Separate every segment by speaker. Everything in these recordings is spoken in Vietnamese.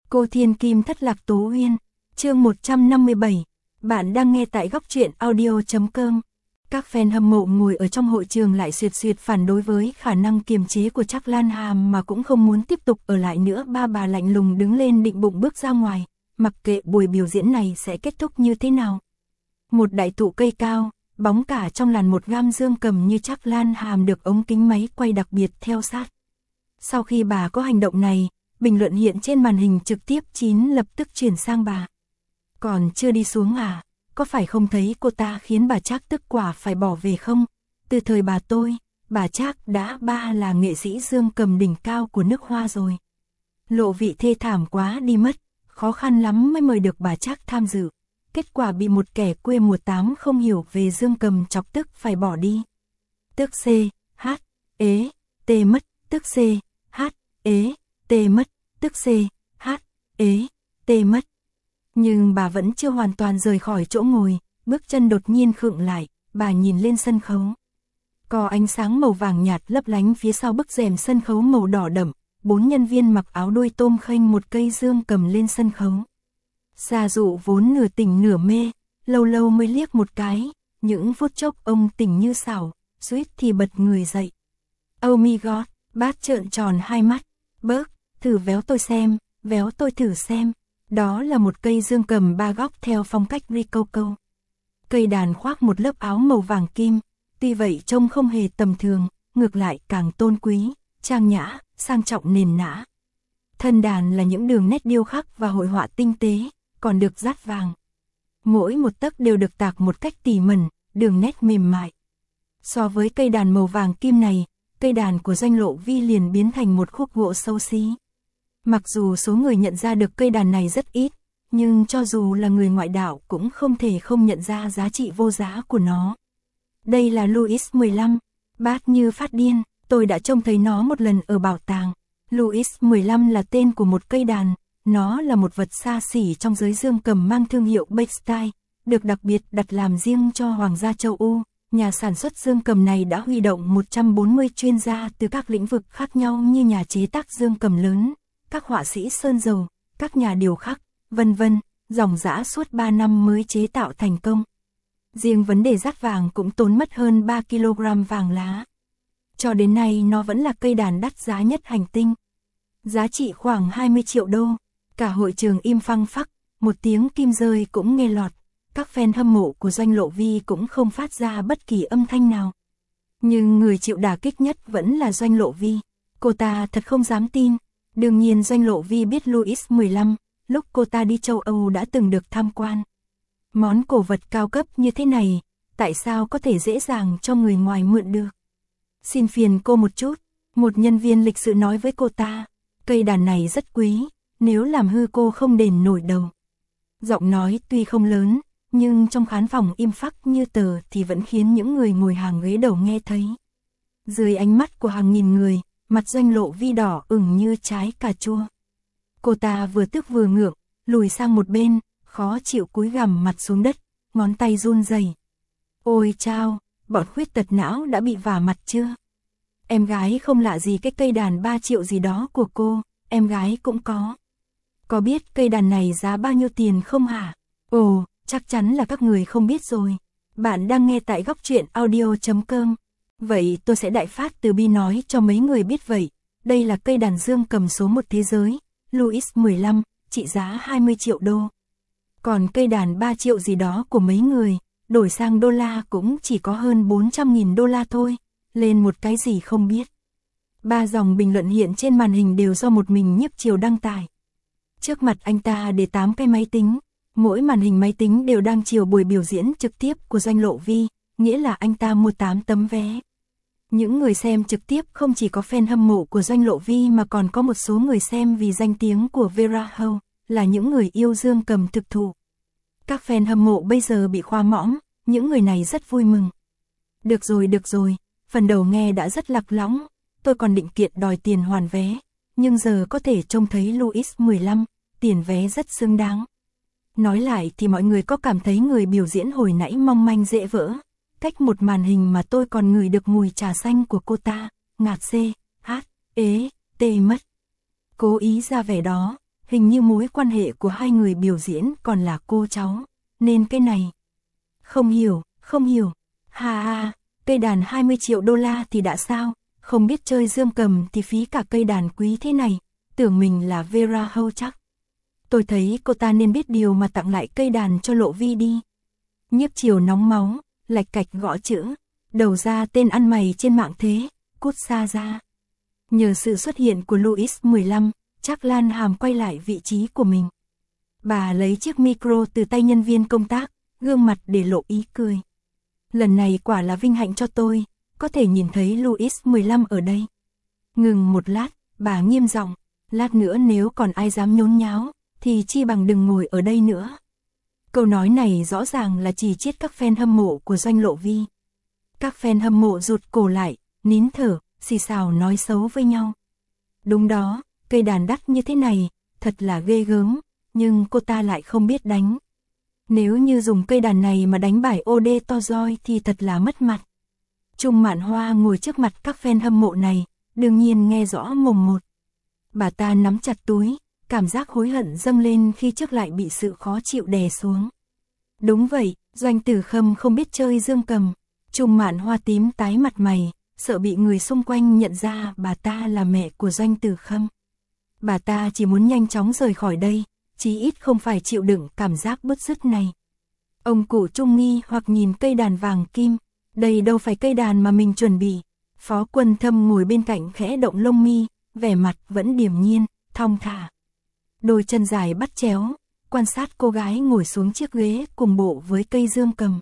Speaker 1: Cô Thiên Kim thất lạc Tố Uyên, chương 157, bạn đang nghe tại góc truyện audio.com. Các fan hâm mộ ngồi ở trong hội trường lại suyệt phản đối với khả năng kiềm chế của Trác Lan Hàm mà cũng không muốn tiếp tục ở lại nữa. Ba bà lạnh lùng đứng lên định bụng bước ra ngoài, mặc kệ buổi biểu diễn này sẽ kết thúc như thế nào. Một đại thụ cây cao, bóng cả trong làn một gam dương cầm như Trác Lan Hàm được ống kính máy quay đặc biệt theo sát. Sau khi bà có hành động này, bình luận hiện trên màn hình trực tiếp lập tức chuyển sang bà. Còn chưa đi xuống à? Có phải không thấy cô ta khiến bà Trác tức quả phải bỏ về không? Từ thời bà Trác đã là nghệ sĩ dương cầm đỉnh cao của nước Hoa rồi. Lộ vị thê thảm quá đi mất, khó khăn lắm mới mời được bà Trác tham dự. Kết quả bị một kẻ quê mùa 8 không hiểu về dương cầm chọc tức phải bỏ đi. Tức mất, tức mất, mất. Nhưng bà vẫn chưa hoàn toàn rời khỏi chỗ ngồi, bước chân đột nhiên khựng lại, bà nhìn lên sân khấu. Có ánh sáng màu vàng nhạt lấp lánh phía sau bức rèm sân khấu màu đỏ đậm, 4 nhân viên mặc áo đuôi tôm khênh một cây dương cầm lên sân khấu. Sa Dụ vốn nửa tỉnh nửa mê, lâu lâu mới liếc một cái, những phút chốc ông tỉnh như xảo, suýt thì bật người dậy. Oh my god, bác trợn tròn hai mắt, bớt, thử véo tôi xem, véo tôi thử xem. Đó là một cây dương cầm 3 góc theo phong cách Rococo. Cây đàn khoác một lớp áo màu vàng kim, tuy vậy trông không hề tầm thường, ngược lại càng tôn quý, trang nhã, sang trọng nền nã. Thân đàn là những đường nét điêu khắc và hội họa tinh tế, còn được dát vàng. Mỗi một tấc đều được tạc một cách tỉ mẩn, đường nét mềm mại. So với cây đàn màu vàng kim này, cây đàn của Doanh Lộ Vi liền biến thành một khúc gỗ xấu xí. Mặc dù số người nhận ra được cây đàn này rất ít, nhưng cho dù là người ngoại đạo cũng không thể không nhận ra giá trị vô giá của nó. Đây là Louis XV, bát như phát điên, tôi đã trông thấy nó một lần ở bảo tàng. Louis XV là tên của một cây đàn, nó là một vật xa xỉ trong giới dương cầm mang thương hiệu Bechstein, được đặc biệt đặt làm riêng cho Hoàng gia châu Âu. Nhà sản xuất dương cầm này đã huy động 140 chuyên gia từ các lĩnh vực khác nhau như nhà chế tác dương cầm lớn, các họa sĩ sơn dầu, các nhà điêu khắc, vân vân, dòng dã suốt 3 năm mới chế tạo thành công. Riêng vấn đề dát vàng cũng tốn mất hơn 3 kg vàng lá. Cho đến nay nó vẫn là cây đàn đắt giá nhất hành tinh. Giá trị khoảng 20 triệu đô. Cả hội trường im phăng phắc, một tiếng kim rơi cũng nghe lọt. Các fan hâm mộ của Doanh Lộ Vi cũng không phát ra bất kỳ âm thanh nào. Nhưng người chịu đả kích nhất vẫn là Doanh Lộ Vi. Cô ta thật không dám tin. Đương nhiên Doanh Lộ Vi biết Louis XV, lúc cô ta đi châu Âu đã từng được tham quan. Món cổ vật cao cấp như thế này, tại sao có thể dễ dàng cho người ngoài mượn được? Xin phiền cô một chút, một nhân viên lịch sự nói với cô ta, cây đàn này rất quý, nếu làm hư cô không đền nổi đầu. Giọng nói tuy không lớn, nhưng trong khán phòng im phắc như tờ thì vẫn khiến những người ngồi hàng ghế đầu nghe thấy. Dưới ánh mắt của hàng nghìn người, mặt Doanh Lộ Vi đỏ ửng như trái cà chua. Cô ta vừa tức vừa ngượng, lùi sang một bên, khó chịu cúi gằm mặt xuống đất, ngón tay run rẩy. Ôi chao, bọn khuyết tật não đã bị vả mặt chưa? Em gái không lạ gì cái cây đàn 3 triệu gì đó của cô, em gái cũng có. Có biết cây đàn này giá bao nhiêu tiền không hả? Ồ, chắc chắn là các người không biết rồi. Bạn đang nghe tại góc truyện audio.com. Vậy tôi sẽ đại phát từ bi nói cho mấy người biết vậy. Đây là cây đàn dương cầm số 1 thế giới, Louis XV, trị giá 20 triệu đô. Còn cây đàn 3 triệu gì đó của mấy người, đổi sang đô la cũng chỉ có hơn 400.000 đô la thôi, lên một cái gì không biết. 3 dòng bình luận hiện trên màn hình đều do một mình Nhiếp Triều đăng tải. Trước mặt anh ta để 8 cái máy tính, mỗi màn hình máy tính đều đang chiếu buổi biểu diễn trực tiếp của Doanh Lộ Vi, nghĩa là anh ta mua 8 tấm vé. Những người xem trực tiếp không chỉ có fan hâm mộ của Doanh Lộ Vi mà còn có một số người xem vì danh tiếng của Vera Hậu, là những người yêu dương cầm thực thụ. Các fan hâm mộ bây giờ bị khoa mõm, những người này rất vui mừng. Được rồi, phần đầu nghe đã rất lạc lõng, tôi còn định kiện đòi tiền hoàn vé, nhưng giờ có thể trông thấy Louis XV, tiền vé rất xứng đáng. Nói lại thì mọi người có cảm thấy người biểu diễn hồi nãy mong manh dễ vỡ, cách một màn hình mà tôi còn ngửi được mùi trà xanh của cô ta, ngạt mất. Cố ý ra vẻ đó, hình như mối quan hệ của hai người biểu diễn còn là cô cháu, nên cái này. Không hiểu, không hiểu. Ha ha, cây đàn 20 triệu đô la thì đã sao, không biết chơi dương cầm thì phí cả cây đàn quý thế này, tưởng mình là Vera Hâu chắc. Tôi thấy cô ta nên biết điều mà tặng lại cây đàn cho Lộ Vi đi. Nhiếp Chiều nóng máu, lạch cạch gõ chữ, đầu ra tên ăn mày trên mạng thế, cút xa ra. Nhờ sự xuất hiện của Louis 15, Trác Lan Hàm quay lại vị trí của mình. Bà lấy chiếc micro từ tay nhân viên công tác, gương mặt để lộ ý cười. Lần này quả là vinh hạnh cho tôi, có thể nhìn thấy Louis 15 ở đây. Ngừng một lát, bà nghiêm giọng, lát nữa nếu còn ai dám nhốn nháo, thì chi bằng đừng ngồi ở đây nữa. Câu nói này rõ ràng là chỉ trích các fan hâm mộ của Doanh Lộ Vi. Các fan hâm mộ rụt cổ lại, nín thở, xì xào nói xấu với nhau. Đúng đó, cây đàn đắt như thế này, thật là ghê gớm, nhưng cô ta lại không biết đánh. Nếu như dùng cây đàn này mà đánh bài Ode to roi thì thật là mất mặt. Trung Mạn Hoa ngồi trước mặt các fan hâm mộ này, đương nhiên nghe rõ mồm một. Bà ta nắm chặt túi, cảm giác hối hận dâng lên khi trước lại bị sự khó chịu đè xuống. Đúng vậy, Doanh Tử Khâm không biết chơi dương cầm. Trung Mạn Hoa tím tái mặt mày, sợ bị người xung quanh nhận ra bà ta là mẹ của Doanh Tử Khâm. Bà ta chỉ muốn nhanh chóng rời khỏi đây, chí ít không phải chịu đựng cảm giác bứt rứt này. Ông cụ Trung nghi hoặc nhìn cây đàn vàng kim, đây đâu phải cây đàn mà mình chuẩn bị. Phó Quân Thâm ngồi bên cạnh khẽ động lông mi, vẻ mặt vẫn điềm nhiên, thong thả. Đôi chân dài bắt chéo, quan sát cô gái ngồi xuống chiếc ghế cùng bộ với cây dương cầm.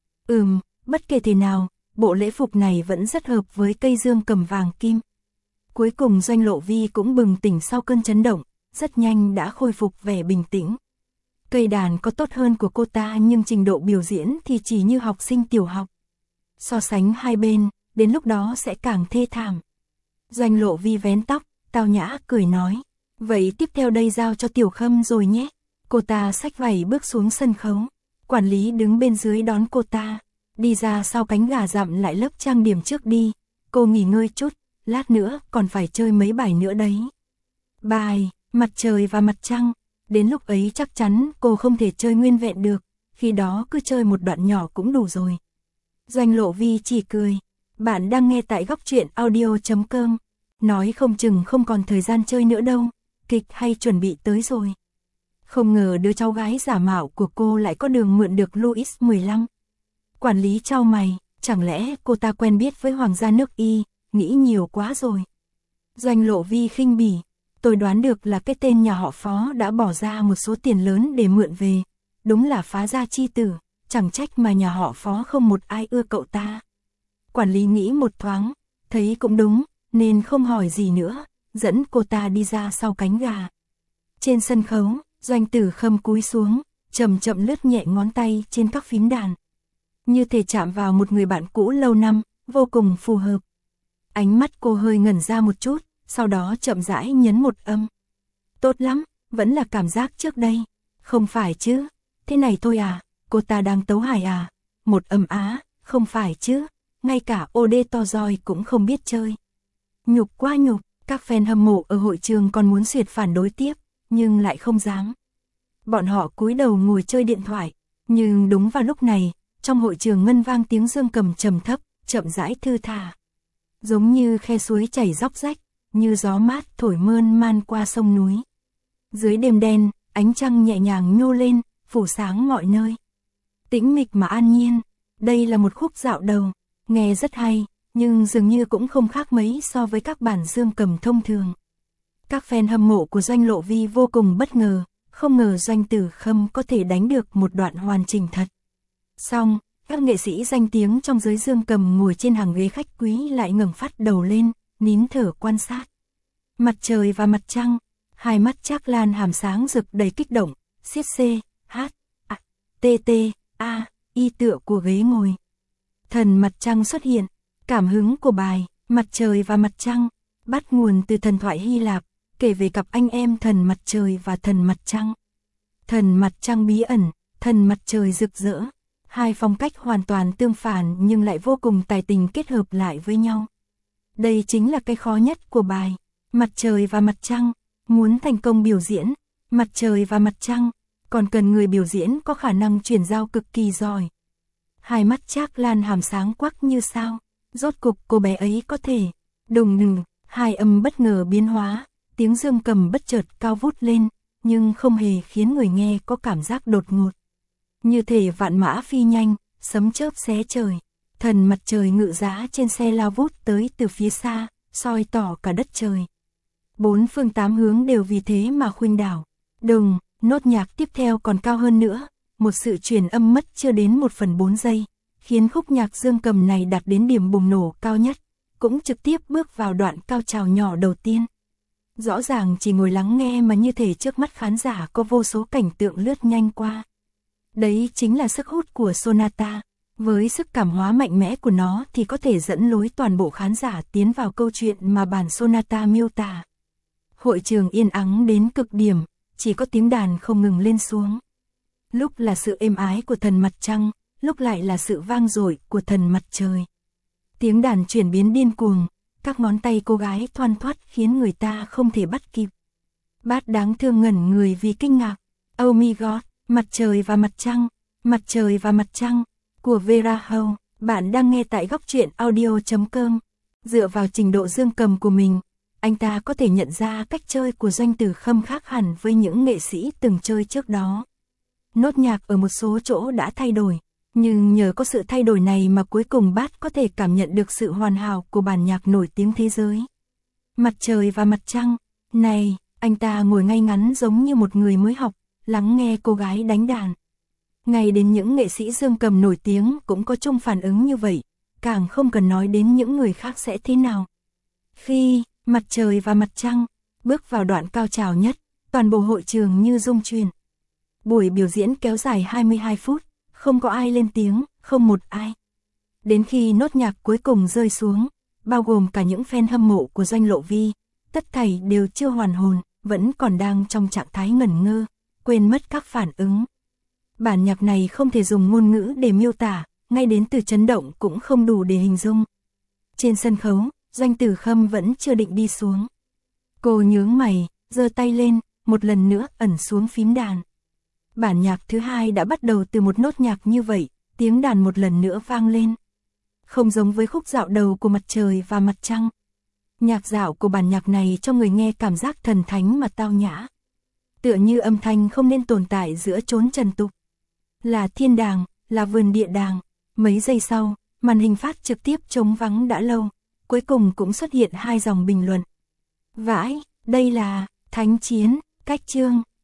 Speaker 1: Bất kể thế nào, bộ lễ phục này vẫn rất hợp với cây dương cầm vàng kim. Cuối cùng Doanh Lộ Vi cũng bừng tỉnh sau cơn chấn động, rất nhanh đã khôi phục vẻ bình tĩnh. Cây đàn có tốt hơn của cô ta nhưng trình độ biểu diễn thì chỉ như học sinh tiểu học. So sánh hai bên, đến lúc đó sẽ càng thê thảm. Doanh Lộ Vi vén tóc, tao nhã cười nói. Vậy tiếp theo đây giao cho Tiểu Khâm rồi nhé. Cô ta xách vảy bước xuống sân khấu. Quản lý đứng bên dưới đón cô ta. Đi ra sau cánh gà dặm lại lớp trang điểm trước đi. Cô nghỉ ngơi chút, lát nữa còn phải chơi mấy bài nữa đấy. Bài, mặt trời và mặt trăng. Đến lúc ấy chắc chắn cô không thể chơi nguyên vẹn được. Khi đó cứ chơi một đoạn nhỏ cũng đủ rồi. Doanh Lộ Vi chỉ cười. Bạn đang nghe tại Góc Truyện Audio.com. Nói không chừng không còn thời gian chơi nữa đâu. Kịch hay chuẩn bị tới rồi. Không ngờ đứa cháu gái giả mạo của cô lại có đường mượn được Louis 15. Quản lý chau mày, chẳng lẽ cô ta quen biết với hoàng gia nước Y, nghĩ nhiều quá rồi. Doanh Lộ Vi khinh bỉ, tôi đoán được là cái tên nhà họ Phó đã bỏ ra một số tiền lớn để mượn về. Đúng là phá gia chi tử, chẳng trách mà nhà họ Phó không một ai ưa cậu ta. Quản lý nghĩ một thoáng, thấy cũng đúng, nên không hỏi gì nữa, dẫn cô ta đi ra sau cánh gà. Trên sân khấu, Doanh Tử Khâm cúi xuống, chậm chậm lướt nhẹ ngón tay trên các phím đàn. Như thể chạm vào một người bạn cũ lâu năm, vô cùng phù hợp. Ánh mắt cô hơi ngẩn ra một chút, sau đó chậm rãi nhấn một âm. Tốt lắm, vẫn là cảm giác trước đây. Không phải chứ, thế này thôi à, cô ta đang tấu hài à. Một âm á, không phải chứ, ngay cả Ode to roi cũng không biết chơi. Nhục quá nhục, các fan hâm mộ ở hội trường còn muốn duyệt phản đối tiếp, nhưng lại không dám. Bọn họ cúi đầu ngồi chơi điện thoại, nhưng đúng vào lúc này, trong hội trường ngân vang tiếng dương cầm trầm thấp, chậm rãi thư thả. Giống như khe suối chảy róc rách, như gió mát thổi mơn man qua sông núi. Dưới đêm đen, ánh trăng nhẹ nhàng nhô lên, phủ sáng mọi nơi. Tĩnh mịch mà an nhiên, đây là một khúc dạo đầu, nghe rất hay, nhưng dường như cũng không khác mấy so với các bản dương cầm thông thường. Các fan hâm mộ của Doanh Lộ Vi vô cùng bất ngờ, không ngờ Doanh Tử Khâm có thể đánh được một đoạn hoàn chỉnh thật. Xong, các nghệ sĩ danh tiếng trong giới dương cầm ngồi trên hàng ghế khách quý lại ngẩng phát đầu lên, nín thở quan sát. Mặt trời và mặt trăng, hai mắt Trác Lan Hàm sáng rực đầy kích động, xiết C, H, A, T, T, A, Y tựa của ghế ngồi. Thần mặt trăng xuất hiện, cảm hứng của bài Mặt trời và mặt trăng bắt nguồn từ thần thoại Hy Lạp, kể về cặp anh em thần mặt trời và thần mặt trăng. Thần mặt trăng bí ẩn, thần mặt trời rực rỡ, hai phong cách hoàn toàn tương phản nhưng lại vô cùng tài tình kết hợp lại với nhau. Đây chính là cái khó nhất của bài Mặt trời và mặt trăng, muốn thành công biểu diễn, mặt trời và mặt trăng, còn cần người biểu diễn có khả năng chuyển giao cực kỳ giỏi. Hai mắt Trác Lan hàm sáng quắc như sao, rốt cục cô bé ấy có thể. Đùng đùng, hai âm bất ngờ biến hóa, tiếng dương cầm bất chợt cao vút lên, nhưng không hề khiến người nghe có cảm giác đột ngột. Như thể vạn mã phi nhanh, sấm chớp xé trời, thần mặt trời ngự giá trên xe lao vút tới từ phía xa, soi tỏ cả đất trời. Bốn phương tám hướng đều vì thế mà khuynh đảo. Đùng, nốt nhạc tiếp theo còn cao hơn nữa, một sự truyền âm mất chưa đến 1/4 giây, khiến khúc nhạc dương cầm này đạt đến điểm bùng nổ cao nhất, cũng trực tiếp bước vào đoạn cao trào nhỏ đầu tiên. Rõ ràng chỉ ngồi lắng nghe mà như thể trước mắt khán giả có vô số cảnh tượng lướt nhanh qua. Đấy chính là sức hút của sonata, với sức cảm hóa mạnh mẽ của nó thì có thể dẫn lối toàn bộ khán giả tiến vào câu chuyện mà bản sonata miêu tả. Hội trường yên ắng đến cực điểm, chỉ có tiếng đàn không ngừng lên xuống. Lúc là sự êm ái của thần mặt trăng, lúc lại là sự vang dội của thần mặt trời. Tiếng đàn chuyển biến điên cuồng, các ngón tay cô gái thoăn thoắt khiến người ta không thể bắt kịp. Bát đáng thương ngẩn người vì kinh ngạc. Oh my god, mặt trời và mặt trăng, của Vera Hậu. Bạn đang nghe tại góc truyện audio.com. Dựa vào trình độ dương cầm của mình, anh ta có thể nhận ra cách chơi của Doanh Tử Khâm khác hẳn với những nghệ sĩ từng chơi trước đó. Nốt nhạc ở một số chỗ đã thay đổi, nhưng nhờ có sự thay đổi này mà cuối cùng Bát có thể cảm nhận được sự hoàn hảo của bản nhạc nổi tiếng thế giới. Mặt trời và mặt trăng, này, anh ta ngồi ngay ngắn giống như một người mới học, lắng nghe cô gái đánh đàn. Ngay đến những nghệ sĩ dương cầm nổi tiếng cũng có chung phản ứng như vậy, càng không cần nói đến những người khác sẽ thế nào. Khi mặt trời và mặt trăng bước vào đoạn cao trào nhất, toàn bộ hội trường như rung chuyển. Buổi biểu diễn kéo dài 22 phút, không có ai lên tiếng, không một ai. Đến khi nốt nhạc cuối cùng rơi xuống, bao gồm cả những fan hâm mộ của Doanh Lộ Vi, tất thảy đều chưa hoàn hồn, vẫn còn đang trong trạng thái ngẩn ngơ, quên mất các phản ứng. Bản nhạc này không thể dùng ngôn ngữ để miêu tả, ngay đến từ chấn động cũng không đủ để hình dung. Trên sân khấu, Doanh Tử Khâm vẫn chưa định đi xuống. Cô nhướng mày, giơ tay lên, một lần nữa ẩn xuống phím đàn. Bản nhạc thứ hai đã bắt đầu từ một nốt nhạc như vậy, tiếng đàn một lần nữa vang lên. Không giống với khúc dạo đầu của mặt trời và mặt trăng. Nhạc dạo của bản nhạc này cho người nghe cảm giác thần thánh mà tao nhã. Tựa như âm thanh không nên tồn tại giữa chốn trần tục. Là thiên đàng, là vườn địa đàng. Mấy giây sau, màn hình phát trực tiếp trống vắng đã lâu, cuối cùng cũng xuất hiện hai dòng bình luận. Vãi, đây là thánh chiến, cách chương.